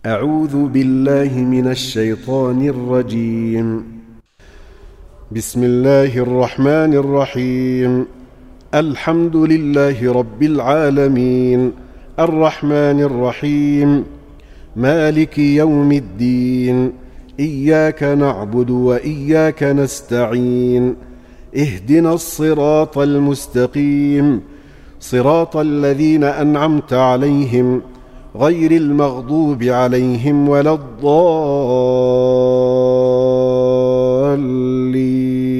أعوذ بالله من الشيطان الرجيم. بسم الله الرحمن الرحيم. الحمد لله رب العالمين، الرحمن الرحيم، مالك يوم الدين، إياك نعبد وإياك نستعين، اهدنا الصراط المستقيم، صراط الذين أنعمت عليهم غير المغضوب عليهم ولا الضالين.